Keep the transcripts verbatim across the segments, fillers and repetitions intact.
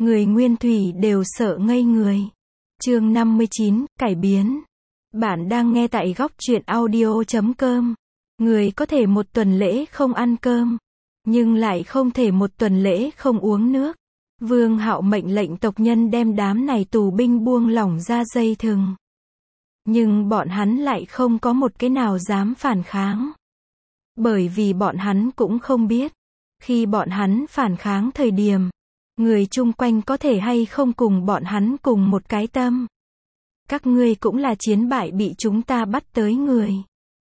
người nguyên thủy đều sợ ngây người. Chương năm mươi chín, cải biến. Bạn đang nghe tại góc truyện audio chấm com. Người có thể một tuần lễ không ăn cơm, nhưng lại không thể một tuần lễ không uống nước. Vương Hạo mệnh lệnh tộc nhân đem đám này tù binh buông lỏng ra dây thừng. Nhưng bọn hắn lại không có một cái nào dám phản kháng. Bởi vì bọn hắn cũng không biết, khi bọn hắn phản kháng thời điểm, người chung quanh có thể hay không cùng bọn hắn cùng một cái tâm. Các ngươi cũng là chiến bại bị chúng ta bắt tới người.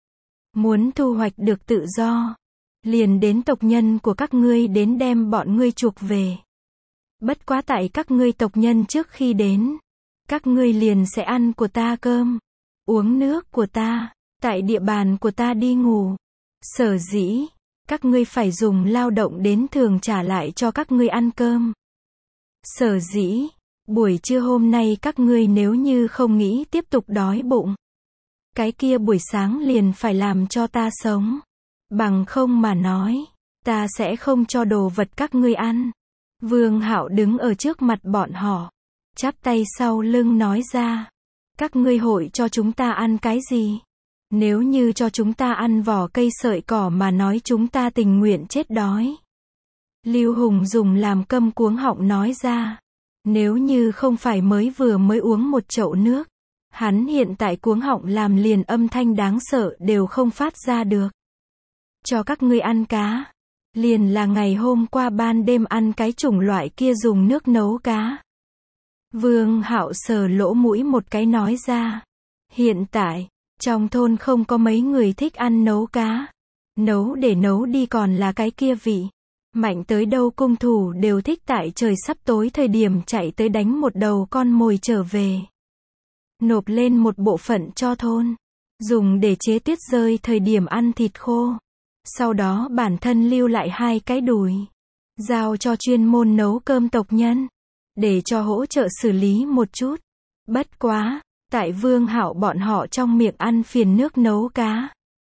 Muốn thu hoạch được tự do, liền đến tộc nhân của các ngươi đến đem bọn ngươi chuộc về. Bất quá tại các ngươi tộc nhân trước khi đến, các ngươi liền sẽ ăn của ta cơm, uống nước của ta, tại địa bàn của ta đi ngủ. Sở dĩ, các ngươi phải dùng lao động đến thường trả lại cho các ngươi ăn cơm. Sở dĩ, buổi trưa hôm nay các ngươi nếu như không nghĩ tiếp tục đói bụng, cái kia buổi sáng liền phải làm cho ta sống. Bằng không mà nói, ta sẽ không cho đồ vật các ngươi ăn. Vương Hạo đứng ở trước mặt bọn họ, chắp tay sau lưng nói ra. Các ngươi hội cho chúng ta ăn cái gì? Nếu như cho chúng ta ăn vỏ cây sợi cỏ mà nói chúng ta tình nguyện chết đói. Lưu Hùng dùng làm câm cuống họng nói ra. Nếu như không phải mới vừa mới uống một chậu nước, hắn hiện tại cuống họng làm liền âm thanh đáng sợ đều không phát ra được. Cho các ngươi ăn cá. Liền là ngày hôm qua ban đêm ăn cái chủng loại kia dùng nước nấu cá. Vương Hạo sờ lỗ mũi một cái nói ra. Hiện tại, trong thôn không có mấy người thích ăn nấu cá. Nấu để nấu đi còn là cái kia vị. Mạnh tới đâu cung thủ đều thích tại trời sắp tối thời điểm chạy tới đánh một đầu con mồi trở về. Nộp lên một bộ phận cho thôn. Dùng để chế tiết rơi thời điểm ăn thịt khô. Sau đó bản thân lưu lại hai cái đùi. Giao cho chuyên môn nấu cơm tộc nhân. Để cho hỗ trợ xử lý một chút. Bất quá, tại Vương Hạo bọn họ trong miệng ăn phiền nước nấu cá.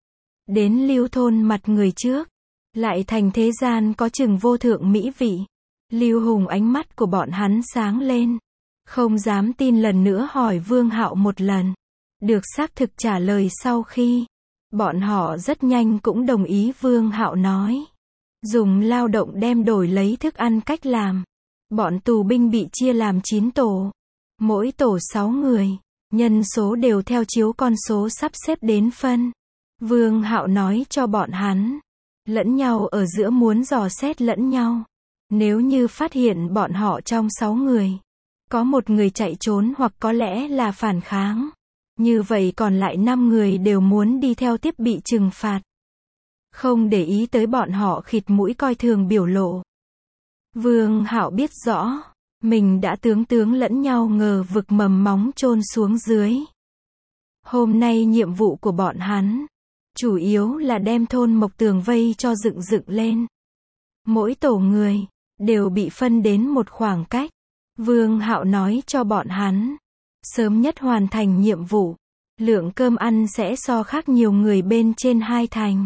Đến lưu thôn mặt người trước. Lại thành thế gian có chừng vô thượng mỹ vị. Lưu Hùng ánh mắt của bọn hắn sáng lên. Không dám tin lần nữa hỏi Vương Hạo một lần. Được xác thực trả lời sau khi. Bọn họ rất nhanh cũng đồng ý Vương Hạo nói. Dùng lao động đem đổi lấy thức ăn cách làm. Bọn tù binh bị chia làm chín tổ. Mỗi tổ sáu người. Nhân số đều theo chiếu con số sắp xếp đến phân. Vương Hạo nói cho bọn hắn. Lẫn nhau ở giữa muốn dò xét lẫn nhau. Nếu như phát hiện bọn họ trong sáu người. Có một người chạy trốn hoặc có lẽ là phản kháng. Như vậy còn lại năm người đều muốn đi theo tiếp bị trừng phạt. Không để ý tới bọn họ khịt mũi coi thường biểu lộ. Vương Hạo biết rõ. Mình đã tướng tướng lẫn nhau ngờ vực mầm móng chôn xuống dưới. Hôm nay nhiệm vụ của bọn hắn. Chủ yếu là đem thôn mộc tường vây cho dựng dựng lên. Mỗi tổ người. Đều bị phân đến một khoảng cách. Vương Hạo nói cho bọn hắn. Sớm nhất hoàn thành nhiệm vụ. Lượng cơm ăn sẽ so khác nhiều người bên trên hai thành.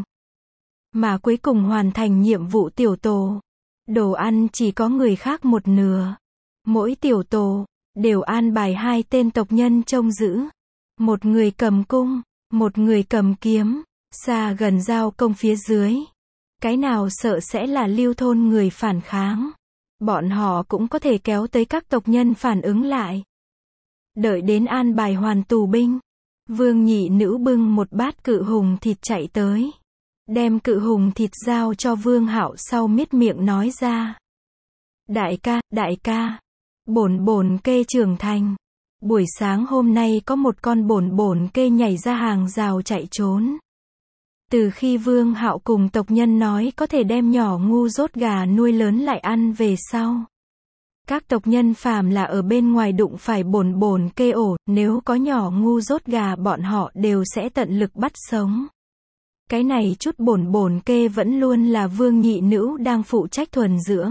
Mà cuối cùng hoàn thành nhiệm vụ tiểu tổ. Đồ ăn chỉ có người khác một nửa. Mỗi tiểu tổ. Đều an bài hai tên tộc nhân trông giữ. Một người cầm cung. Một người cầm kiếm. Xa gần giao công phía dưới. Cái nào sợ sẽ là lưu thôn người phản kháng. Bọn họ cũng có thể kéo tới các tộc nhân phản ứng lại. Đợi đến an bài hoàn tù binh. Vương nhị nữ bưng một bát cự hùng thịt chạy tới. Đem cự hùng thịt giao cho Vương Hạo sau miết miệng nói ra. Đại ca, đại ca. Bổn bổn kê trưởng thành. Buổi sáng hôm nay có một con bổn bổn kê nhảy ra hàng rào chạy trốn. Từ khi Vương Hạo cùng tộc nhân nói có thể đem nhỏ ngu dốt gà nuôi lớn lại ăn về sau. Các tộc nhân phàm là ở bên ngoài đụng phải bổn bổn kê ổ, nếu có nhỏ ngu dốt gà bọn họ đều sẽ tận lực bắt sống. Cái này chút bổn bổn kê vẫn luôn là Vương nhị nữ đang phụ trách thuần dưỡng.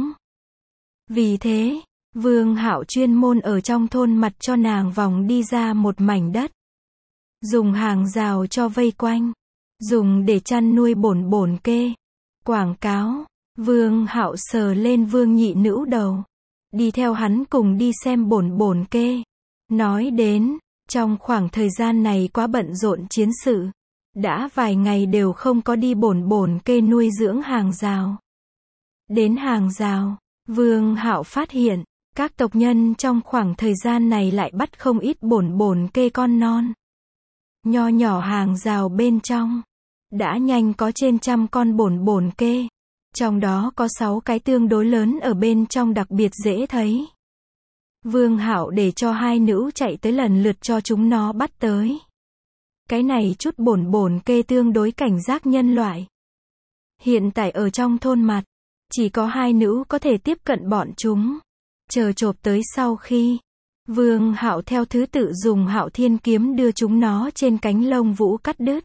Vì thế, Vương Hạo chuyên môn ở trong thôn mặt cho nàng vòng đi ra một mảnh đất. Dùng hàng rào cho vây quanh. Dùng để chăn nuôi bổn bổn kê. Quảng cáo. Vương Hạo sờ lên Vương nhị nữ đầu. đi theo hắn cùng đi xem bổn bổn kê. Nói đến, trong khoảng thời gian này quá bận rộn chiến sự, đã vài ngày đều không có đi bổn bổn kê nuôi dưỡng hàng rào. Đến hàng rào, Vương Hạo phát hiện, các tộc nhân trong khoảng thời gian này lại bắt không ít bổn bổn kê con non. Nho nhỏ hàng rào bên trong, đã nhanh có trên trăm con bổn bổn kê. Trong đó có sáu cái tương đối lớn ở bên trong đặc biệt dễ thấy. Vương Hạo để cho hai nữ chạy tới lần lượt cho chúng nó bắt tới. Cái này chút bổn bổn kê tương đối cảnh giác nhân loại. Hiện tại ở trong thôn mặt, chỉ có hai nữ có thể tiếp cận bọn chúng. Chờ chộp tới sau khi, Vương Hạo theo thứ tự dùng Hạo Thiên kiếm đưa chúng nó trên cánh lông vũ cắt đứt.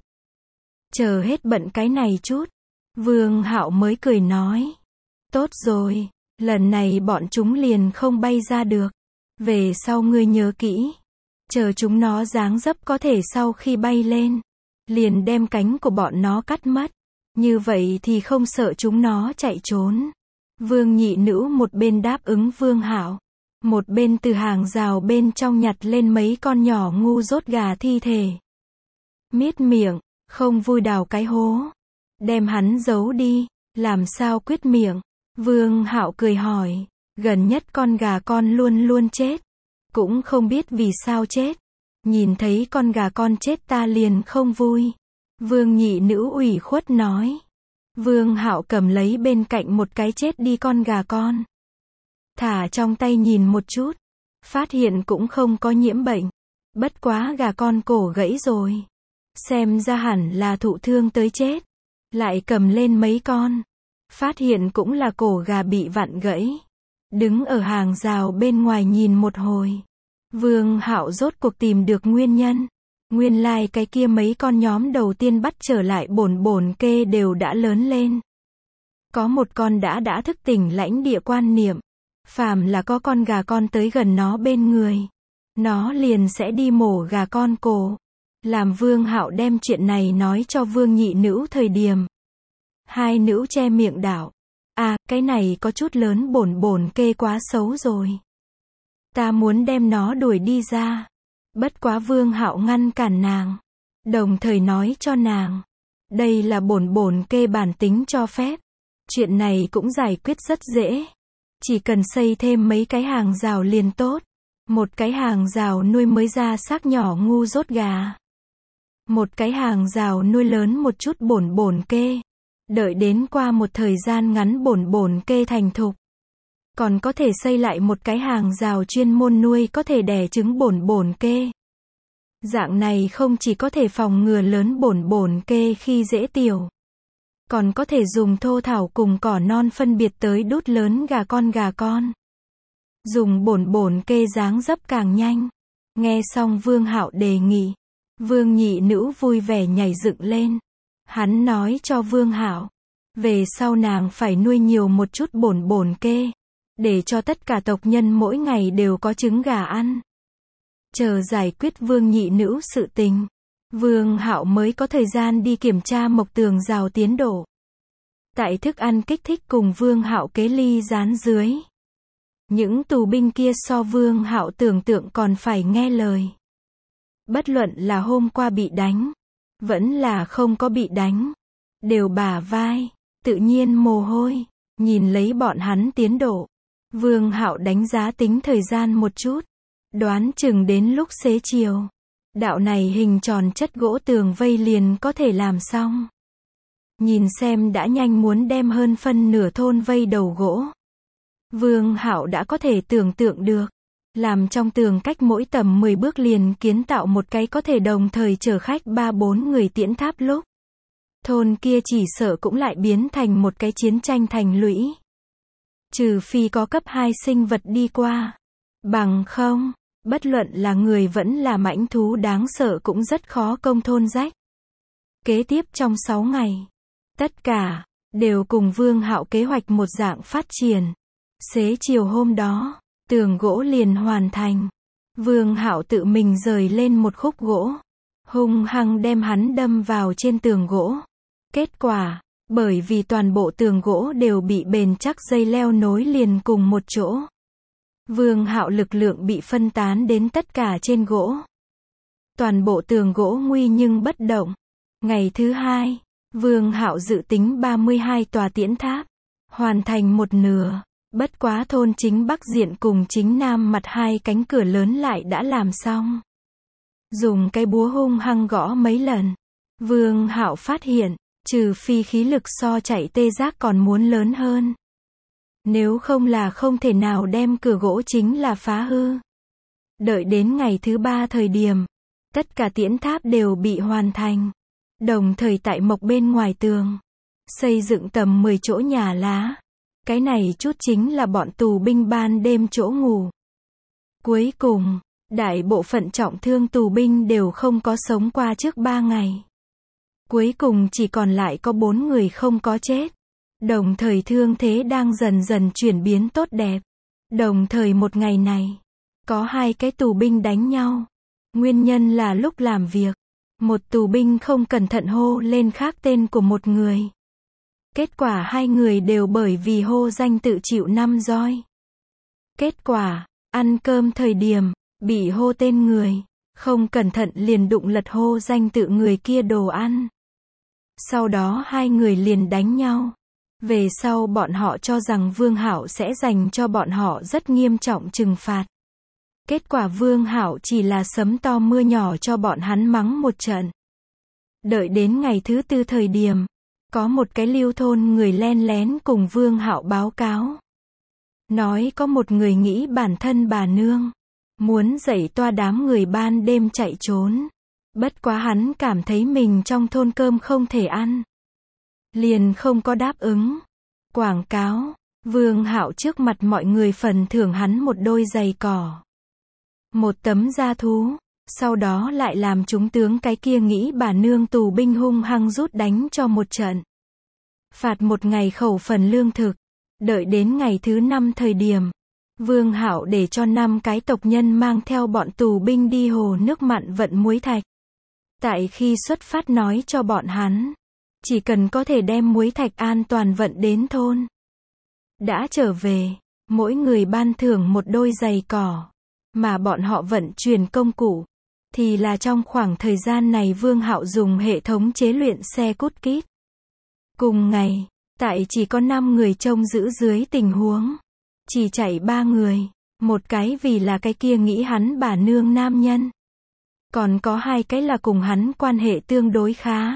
Chờ hết bận cái này chút, Vương Hạo mới cười nói. Tốt rồi, lần này bọn chúng liền không bay ra được. Về sau ngươi nhớ kỹ. Chờ chúng nó dáng dấp có thể sau khi bay lên, liền đem cánh của bọn nó cắt mất. Như vậy thì không sợ chúng nó chạy trốn. Vương nhị nữ một bên đáp ứng Vương Hạo, một bên từ hàng rào bên trong nhặt lên mấy con nhỏ ngu dốt gà thi thể. Miết miệng, không vui đào cái hố. Đem hắn giấu đi, làm sao quyết miệng? Vương Hạo cười hỏi, gần nhất con gà con luôn luôn chết. Cũng không biết vì sao chết. Nhìn thấy con gà con chết ta liền không vui. Vương nhị nữ ủy khuất nói. Vương Hạo cầm lấy bên cạnh một cái chết đi con gà con. Thả trong tay nhìn một chút. Phát hiện cũng không có nhiễm bệnh. Bất quá gà con cổ gãy rồi. Xem ra hẳn là thụ thương tới chết. Lại cầm lên mấy con. Phát hiện cũng là cổ gà bị vặn gãy. Đứng ở hàng rào bên ngoài nhìn một hồi. Vương Hạo rốt cuộc tìm được nguyên nhân. Nguyên lai like cái kia mấy con nhóm đầu tiên bắt trở lại bổn bổn kê đều đã lớn lên. Có một con đã đã thức tỉnh lãnh địa quan niệm. Phàm là có con gà con tới gần nó bên người, nó liền sẽ đi mổ gà con cổ. Làm Vương Hạo đem chuyện này nói cho Vương nhị nữ thời điểm. Hai nữ che miệng đảo. À, cái này có chút lớn bổn bổn kê quá xấu rồi. Ta muốn đem nó đuổi đi ra. Bất quá Vương Hạo ngăn cản nàng. Đồng thời nói cho nàng. Đây là bổn bổn kê bản tính cho phép. Chuyện này cũng giải quyết rất dễ. Chỉ cần xây thêm mấy cái hàng rào liền tốt. Một cái hàng rào nuôi mới ra xác nhỏ ngu dốt gà. Một cái hàng rào nuôi lớn một chút bổn bổn kê. Đợi đến qua một thời gian ngắn bổn bổn kê thành thục. Còn có thể xây lại một cái hàng rào chuyên môn nuôi có thể đẻ trứng bổn bổn kê. Dạng này không chỉ có thể phòng ngừa lớn bổn bổn kê khi dễ tiểu. Còn có thể dùng thô thảo cùng cỏ non phân biệt tới đút lớn gà con gà con. Dùng bổn bổn kê dáng dấp càng nhanh. Nghe xong Vương Hạo đề nghị. Vương nhị nữ vui vẻ nhảy dựng lên. Hắn nói cho Vương Hạo. Về sau nàng phải nuôi nhiều một chút bổn bổn kê. Để cho tất cả tộc nhân mỗi ngày đều có trứng gà ăn. Chờ giải quyết Vương nhị nữ sự tình. Vương Hạo mới có thời gian đi kiểm tra mộc tường rào tiến độ. Tại thức ăn kích thích cùng Vương Hạo kế ly gián dưới. Những tù binh kia so Vương Hạo tưởng tượng còn phải nghe lời. Bất luận là hôm qua bị đánh, vẫn là không có bị đánh, đều bả vai, tự nhiên mồ hôi, nhìn lấy bọn hắn tiến độ. Vương Hạo đánh giá tính thời gian một chút, đoán chừng đến lúc xế chiều, đạo này hình tròn chất gỗ tường vây liền có thể làm xong. Nhìn xem đã nhanh muốn đem hơn phân nửa thôn vây đầu gỗ. Vương Hạo đã có thể tưởng tượng được, làm trong tường cách mỗi tầm mười bước liền kiến tạo một cái có thể đồng thời chở khách ba bốn người tiễn tháp lúc. Thôn kia chỉ sợ cũng lại biến thành một cái chiến tranh thành lũy. Trừ phi có cấp hai sinh vật đi qua. Bằng không, bất luận là người vẫn là mãnh thú đáng sợ cũng rất khó công thôn rách. Kế tiếp trong sáu ngày, tất cả đều cùng Vương Hạo kế hoạch một dạng phát triển. Xế chiều hôm đó, tường gỗ liền hoàn thành. Vương Hạo tự mình rời lên một khúc gỗ, hung hăng đem hắn đâm vào trên tường gỗ. Kết quả, bởi vì toàn bộ tường gỗ đều bị bền chắc dây leo nối liền cùng một chỗ, Vương Hạo lực lượng bị phân tán đến tất cả trên gỗ. Toàn bộ tường gỗ nguy nhưng bất động. Ngày thứ hai, Vương Hạo dự tính ba mươi hai tòa tiễn tháp, hoàn thành một nửa. Bất quá thôn chính Bắc diện cùng chính Nam mặt hai cánh cửa lớn lại đã làm xong. Dùng cái búa hung hăng gõ mấy lần. Vương Hạo phát hiện, trừ phi khí lực so chạy tê giác còn muốn lớn hơn. Nếu không là không thể nào đem cửa gỗ chính là phá hư. Đợi đến ngày thứ ba thời điểm, tất cả tiễn tháp đều bị hoàn thành. Đồng thời tại mộc bên ngoài tường, xây dựng tầm mười chỗ nhà lá. Cái này chút chính là bọn tù binh ban đêm chỗ ngủ. Cuối cùng, đại bộ phận trọng thương tù binh đều không có sống qua trước ba ngày. Cuối cùng chỉ còn lại có bốn người không có chết. Đồng thời thương thế đang dần dần chuyển biến tốt đẹp. Đồng thời một ngày này, có hai cái tù binh đánh nhau. Nguyên nhân là lúc làm việc, một tù binh không cẩn thận hô lên khác tên của một người. Kết quả hai người đều bởi vì hô danh tự chịu năm roi. Kết quả, ăn cơm thời điểm, bị hô tên người, không cẩn thận liền đụng lật hô danh tự người kia đồ ăn. Sau đó hai người liền đánh nhau. Về sau bọn họ cho rằng Vương Hạo sẽ dành cho bọn họ rất nghiêm trọng trừng phạt. Kết quả Vương Hạo chỉ là sấm to mưa nhỏ cho bọn hắn mắng một trận. Đợi đến ngày thứ tư thời điểm, có một cái lưu thôn người len lén cùng Vương Hạo báo cáo. Nói có một người nghĩ bản thân bà nương, muốn dạy toa đám người ban đêm chạy trốn. Bất quá hắn cảm thấy mình trong thôn cơm không thể ăn. Liền không có đáp ứng. Quảng cáo, Vương Hạo trước mặt mọi người phần thưởng hắn một đôi giày cỏ. Một tấm da thú, sau đó lại làm chúng tướng cái kia nghĩ bà nương tù binh hung hăng rút đánh cho một trận. Phạt một ngày khẩu phần lương thực. Đợi đến ngày thứ năm thời điểm, Vương Hạo để cho năm cái tộc nhân mang theo bọn tù binh đi hồ nước mặn vận muối thạch. Tại khi xuất phát nói cho bọn hắn, chỉ cần có thể đem muối thạch an toàn vận đến thôn. Đã trở về, mỗi người ban thưởng một đôi giày cỏ, mà bọn họ vận chuyển công cụ, thì là trong khoảng thời gian này Vương Hạo dùng hệ thống chế luyện xe cút kít. Cùng ngày, tại chỉ có năm người trông giữ dưới tình huống, chỉ chạy ba người, một cái vì là cái kia nghĩ hắn bà nương nam nhân. Còn có hai cái là cùng hắn quan hệ tương đối khá.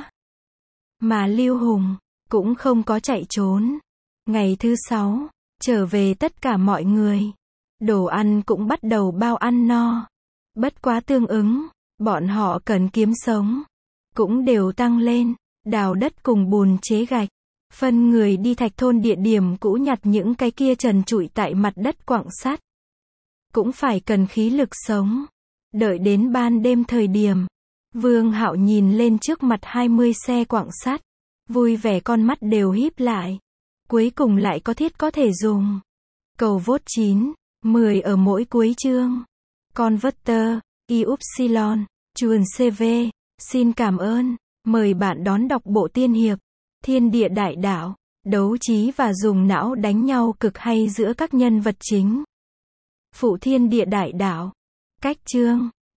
Mà Lưu Hùng, cũng không có chạy trốn. Ngày thứ sáu, trở về tất cả mọi người. Đồ ăn cũng bắt đầu bao ăn no. Bất quá tương ứng, bọn họ cần kiếm sống. Cũng đều tăng lên, đào đất cùng bùn chế gạch. Phân người đi thạch thôn địa điểm cũ nhặt những cái kia trần trụi tại mặt đất quặng sắt. Cũng phải cần khí lực sống. Đợi đến ban đêm thời điểm, Vương Hạo nhìn lên trước mặt hai mươi xe quặng sắt, vui vẻ con mắt đều híp lại. Cuối cùng lại có thiết có thể dùng. Cầu vote chín, mười ở mỗi cuối chương. Converter, i upsilon, chuồn xê vê, xin cảm ơn, mời bạn đón đọc bộ tiên hiệp, Thiên Địa Đại Đạo, đấu trí và dùng não đánh nhau cực hay giữa các nhân vật chính. Phụ Thiên Địa Đại Đạo, cách chương.